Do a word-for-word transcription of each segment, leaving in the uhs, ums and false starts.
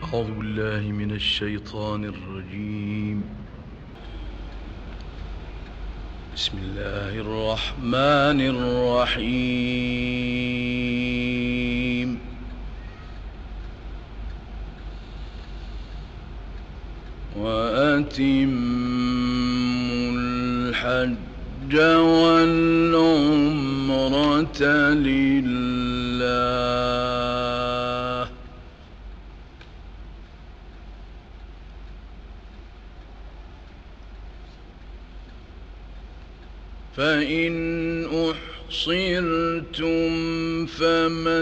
أعوذ بالله من الشيطان الرجيم. بسم الله الرحمن الرحيم. وأتموا الحج والعمرة لله فإن أحصرتم فما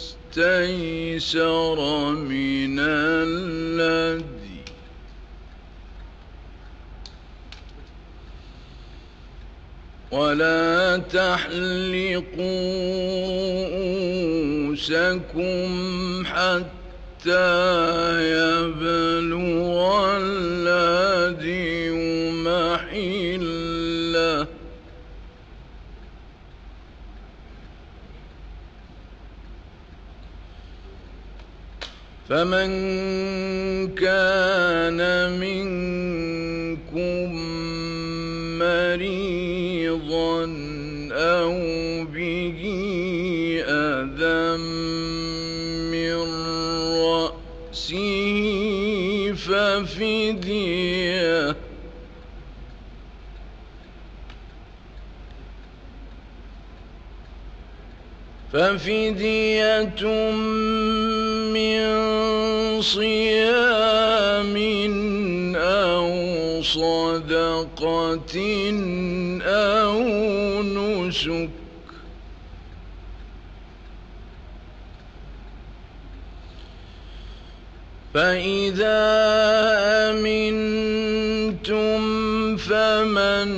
استيسر من الهدي ولا تحلقوا رؤوسكم حتى يبلغ الهدي محله فمن كان منكم مريضا أو به أذى من رأسه ففدية ففدية من صيام أو صدقة أو نسك فإذا أمنتم فمن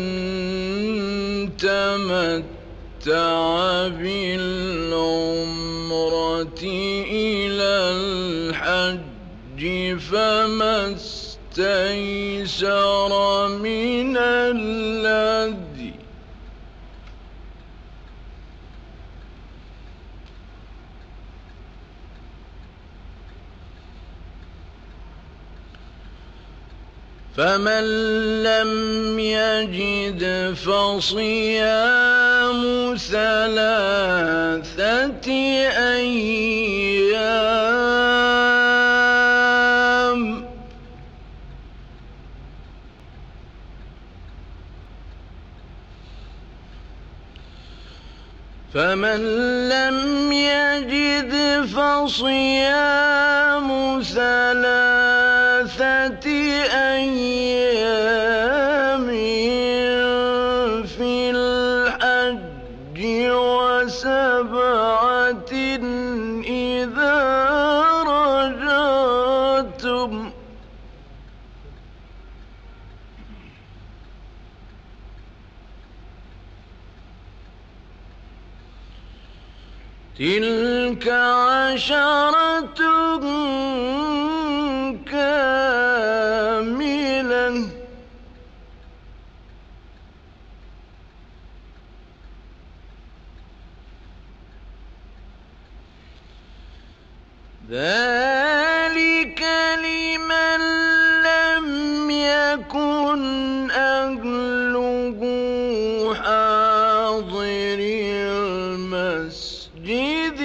تمتع بالعمرة إلى الحج فما استيسر من الهدي فمن لم يجد فصيام ثلاثة أيام فمن لم يجد فصيام ثلاثة أيام في الحج وسبعة إذا رجعتم تلك عشرة كاملة ذلك لمن لم يكن أهله حاضر المسجد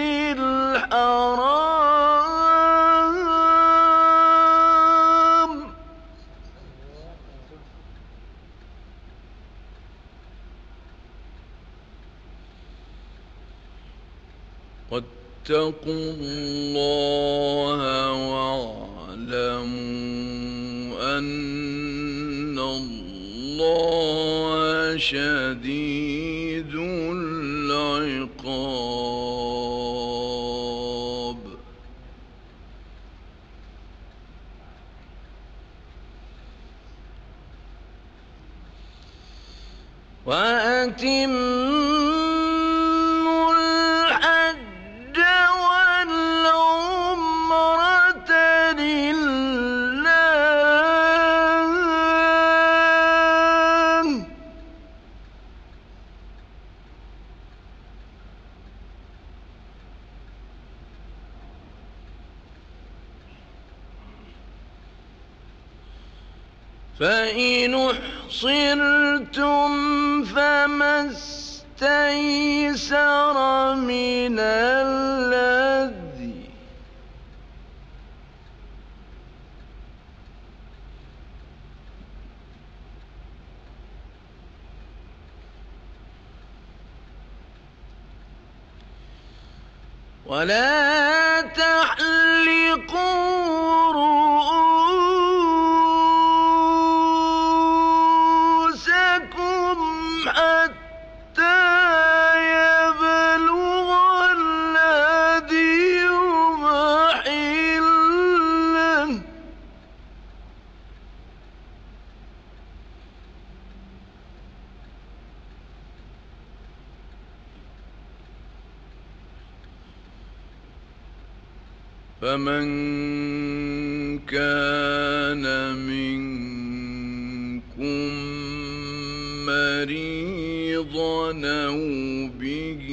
الحرام واتقوا الله واعلموا أن الله شديد العقاب وأتموا الحج والعمرة لله فإن أحصرتم فما استيسر من الهدي ولا تحلقوا رؤوسكم حتى يبلغ الهدي محله فمن كان منكم مريضا أو به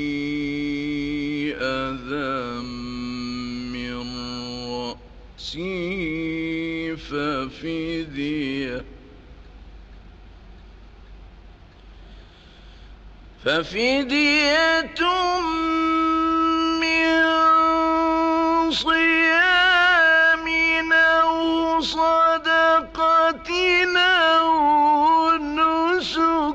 أذى من رأسه ففدية ففدية صيام أو صدقة أو نسك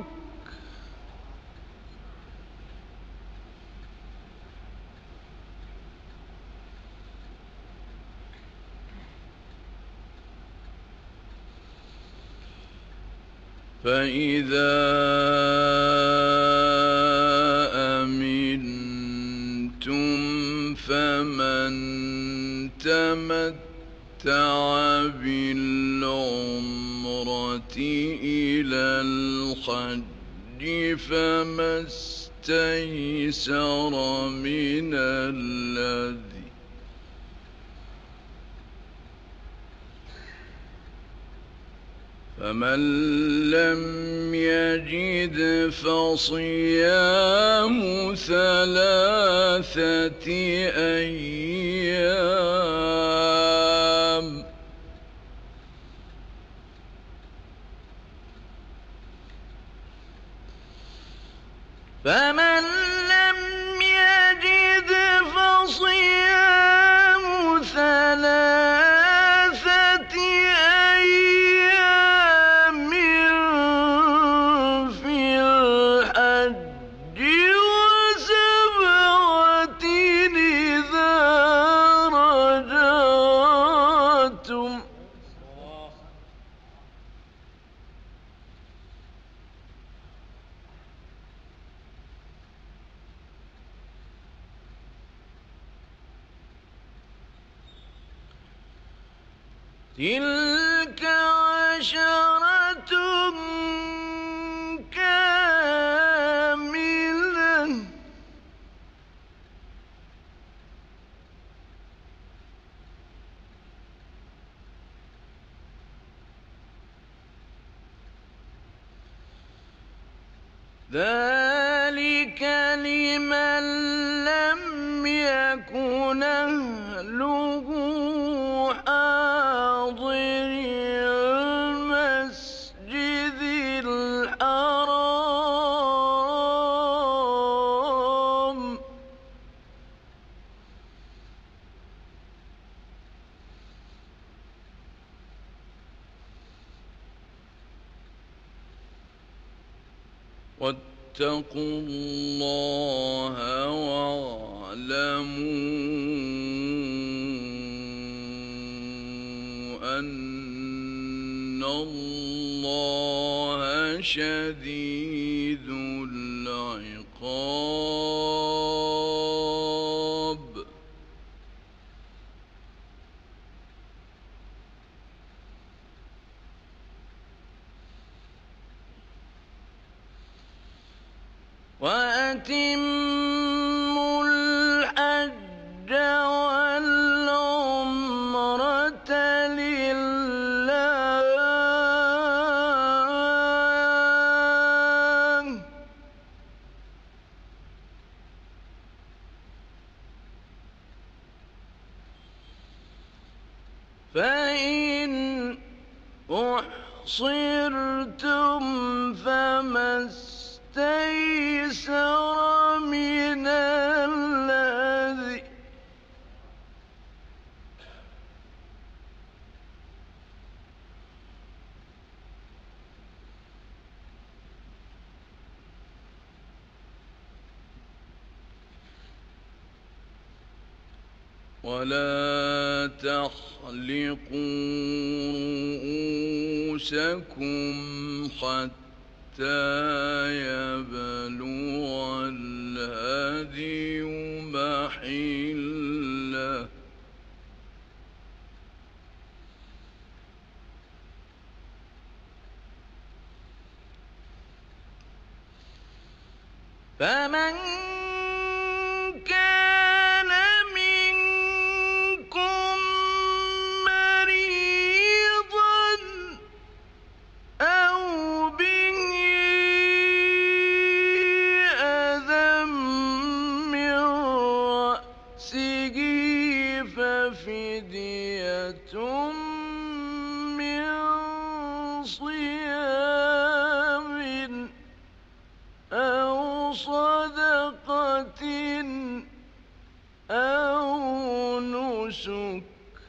فإذا أمنتم فمن تمتع بالعمرة إلى الحج فما استيسر من الهدي فمن لم يجد فصيام ثلاثة أيام فمن لم يجد فصيام ثلاثة أيام في الحج وسبعة إذا رجعتم تلك عشرة كاملة ذلك لمن لم يكن أهله حاضر المسجد الحرام واتقوا الله واعلموا أن الله شديد العقاب وأتموا الحج والعمرة لله فإن أحصرتم صرتم فما استيسر من الذي ولا تحلقوا رؤوسكم حتى يبلغ الهدي محله فمن كان منكم مريضا أو به أذى من رأسه ففدية من صيام أو صدقة أو نسك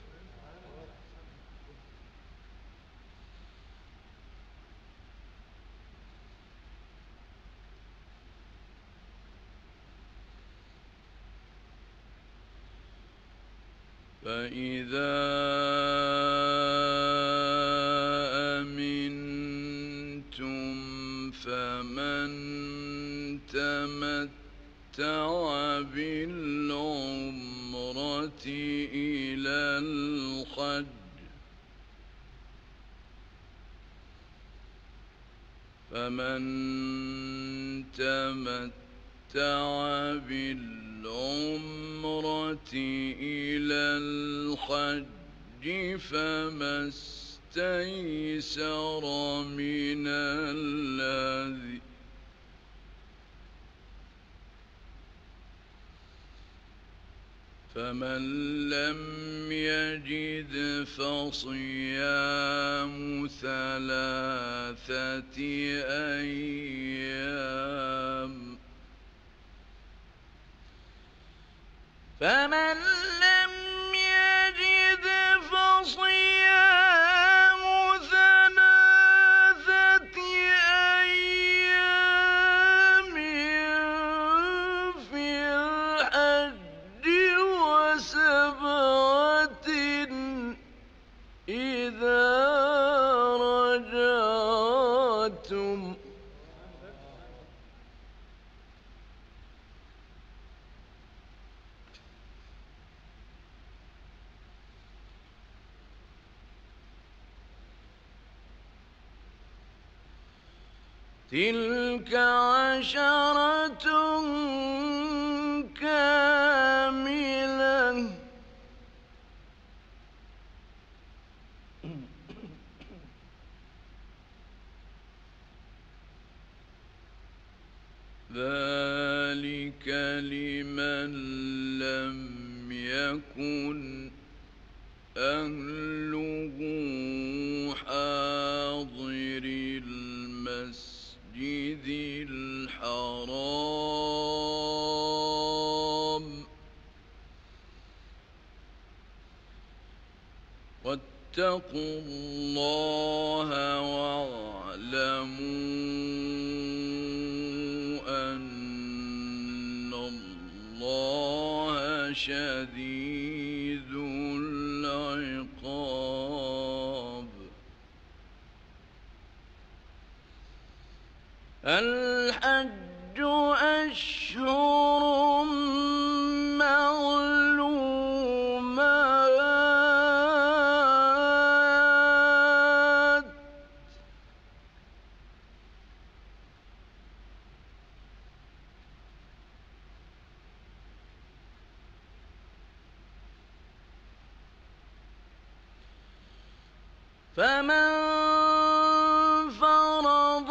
فإذا أمنتم فمن تمتع بالعمرة إلى الحج فمن تمتع بالعمرة إلى الحج فما استيسر من الهدي فمن لم يجد فصيام ثلاثة أيام فمن لم يجد فصيام ثلاثة أيام في الحج وسبعة إذا رجعتم تلك عشرة كاملة ذلك لمن لم يكن أهله حاضر المسجد الحرام واتقوا الله واعلموا أن الله شديد العقاب الحج أشهر معلومات فمن فرض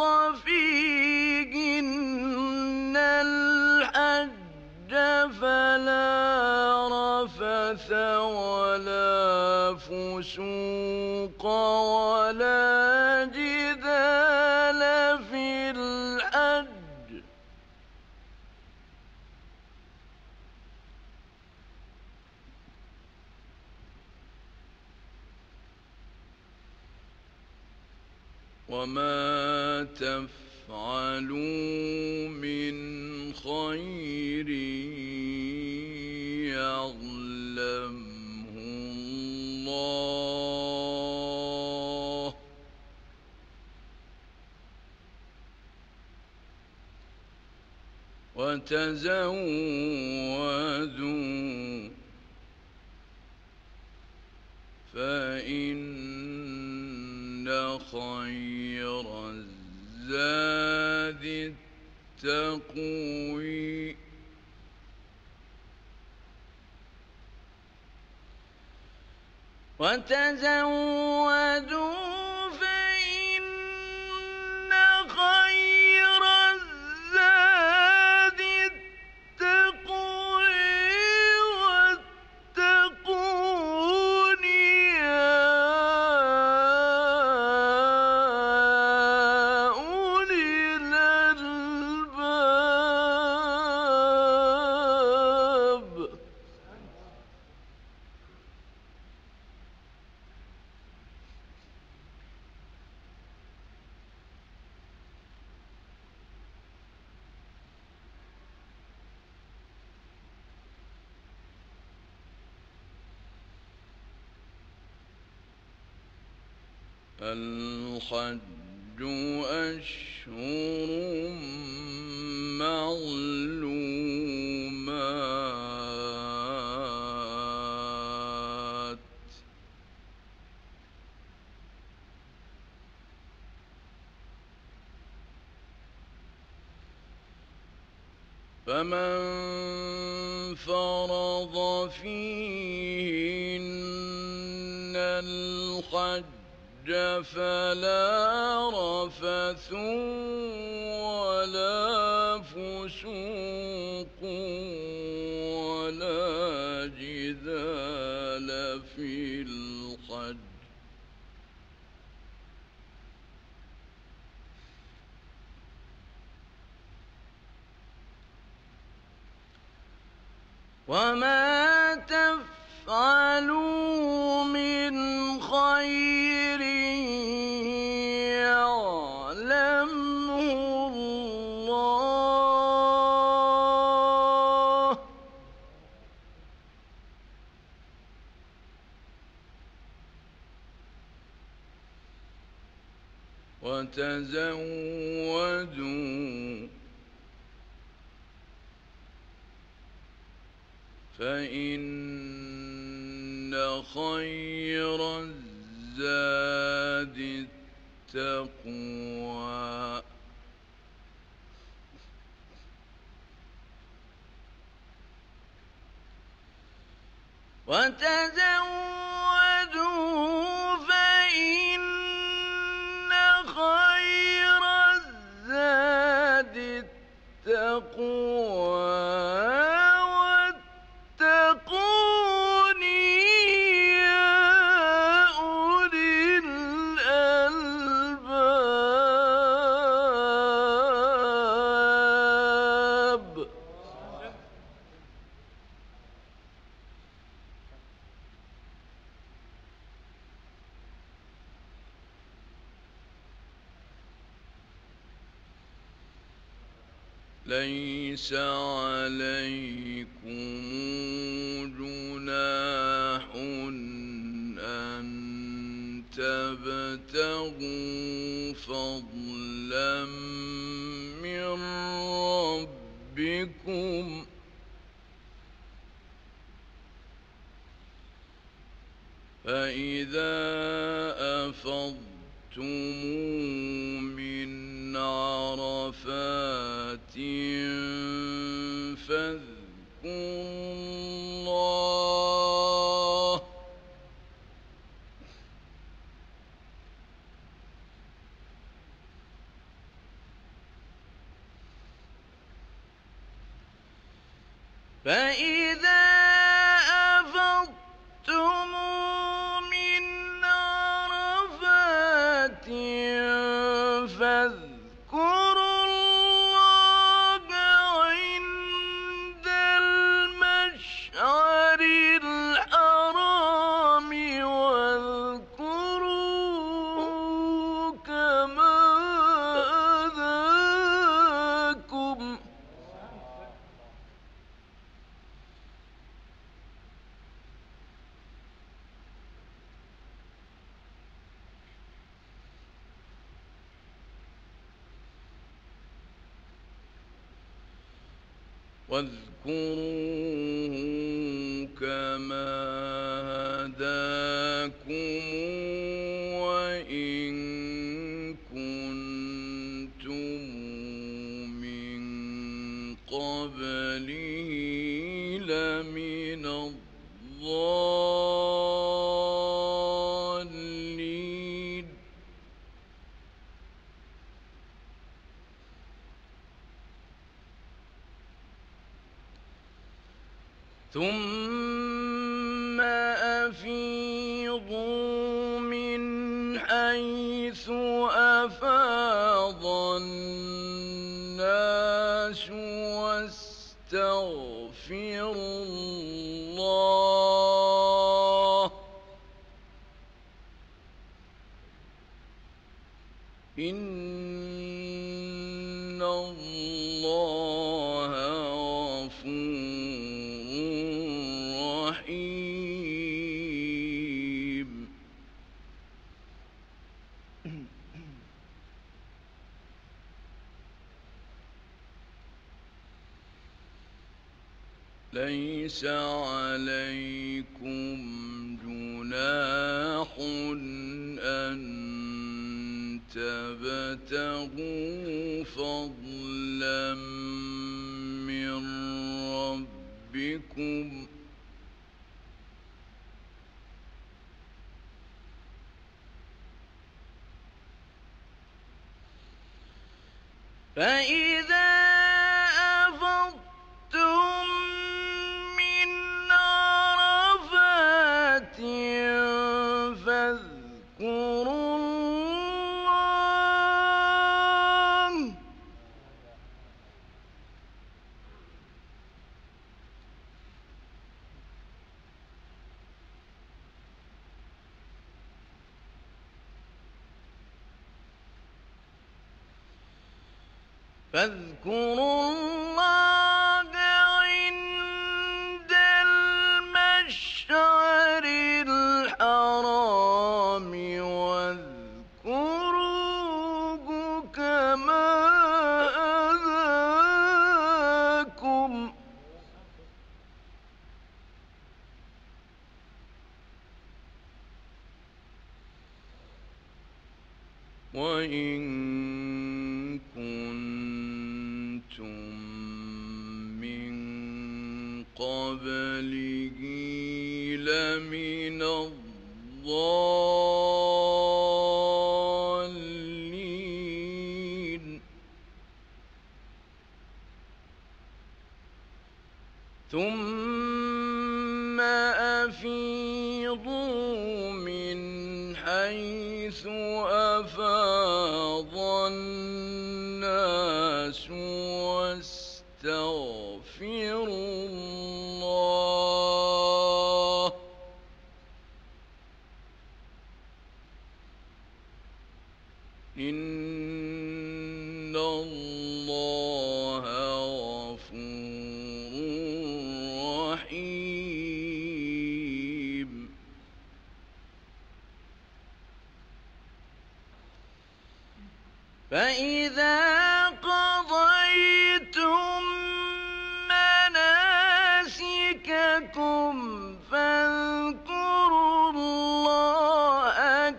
فيهن الحج فلا رفث ولا فسوق ولا جدال وما تفعلوا من خير يعلمه الله وتزودوا فإن خير الزاد التقوي وتزودوا فإن خير الزاد التقوي واتقون يا أولي الألباب. الحج أشهر معلومات فمن فرض فيهن الحج فلا رفث ولا فسوق ولا جدال في الحج وما تفعلوا من خير يعلمه الله وتزودوا فإن خير الزاد التقوى وتزودوا فإن خير الزاد التقوى واتقون يا أولي الألباب. ليس عليكم جناح أن تبتغوا فضلا من ربكم فإذا أفضتم من عرفات فاذكروا الله فإذا أفضتم من عرفات فاذكروا الله عند المشعر الحرام واذكروه كما واذكروه كما هداكم وإن كنتم من قبله لمن الضالين ثم أفيضوا من حيث أفاض الناس واستغفروا الله إن الله غفور رحيم ليس عليكم جناح أن تبتغوا فضلا من ربكم فإذا أفضتم من عرفات فاذكروا الله فاذكروا الله عند المشعر الحرام واذكروه كما هداكم وإن كنتم من قبله لمن الضالين ثم أفيضوا من حيث أفاض الناس واستغفروا الله إن الله غفور رحيم فإذا قضيتم مناسككم فاذكروا الله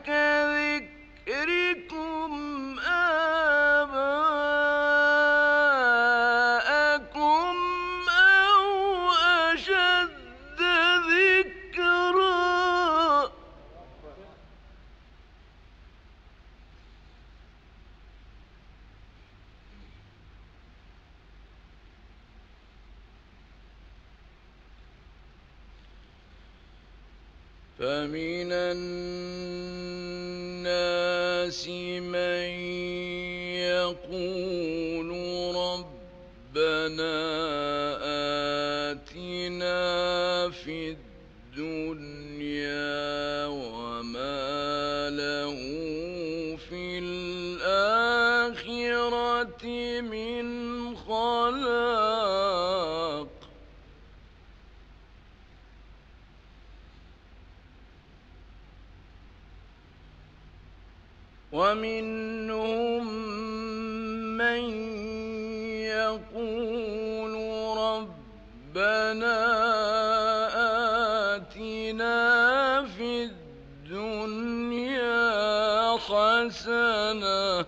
كذكركم آباءكم أو أشد ذكرا فمن الناس من يقول ربنا آتنا في الدنيا وما له في الآخرة من خلاق ومنهم من يقول ربنا ربنا آتنا في الدنيا حسنة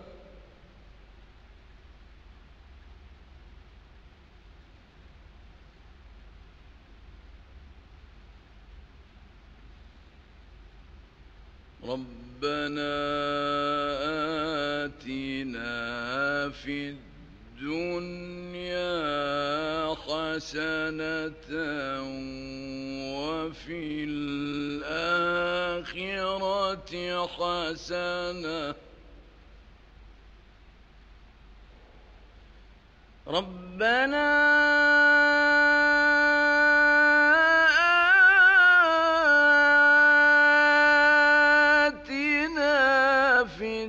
ربنا آتنا في الدنيا حسنة وفي الآخرة حسنة ربنا آتنا في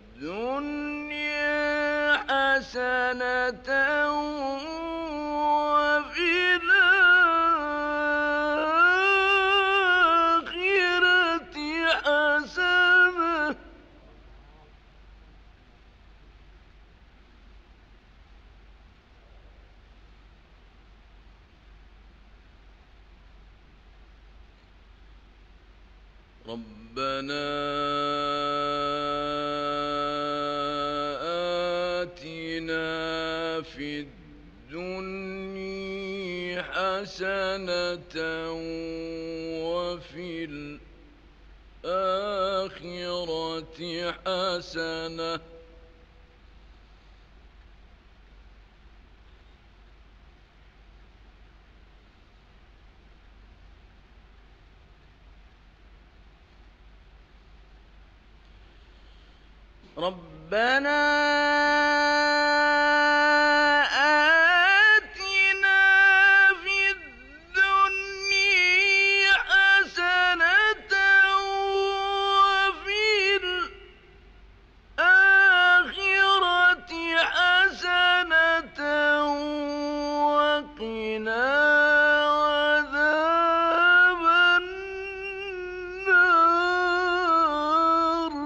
الدنيا حسنة وفي الآخرة حسنة ربنا آتنا في الدنيا حسنة وفي الآخرة حسنة ربنا آتنا في الدنيا حسنة وفي الآخرة حسنة وقنا عذاب النار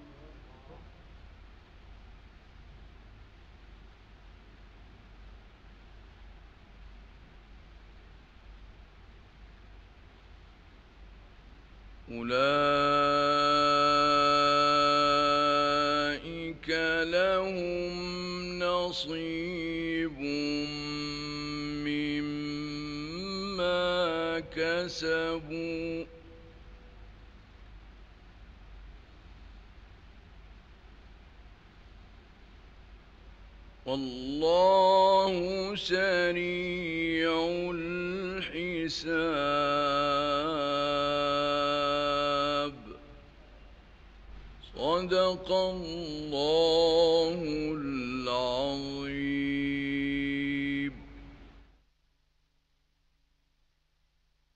أولئك لهم نصيب مما كسبوا والله سريع الحساب صدق الله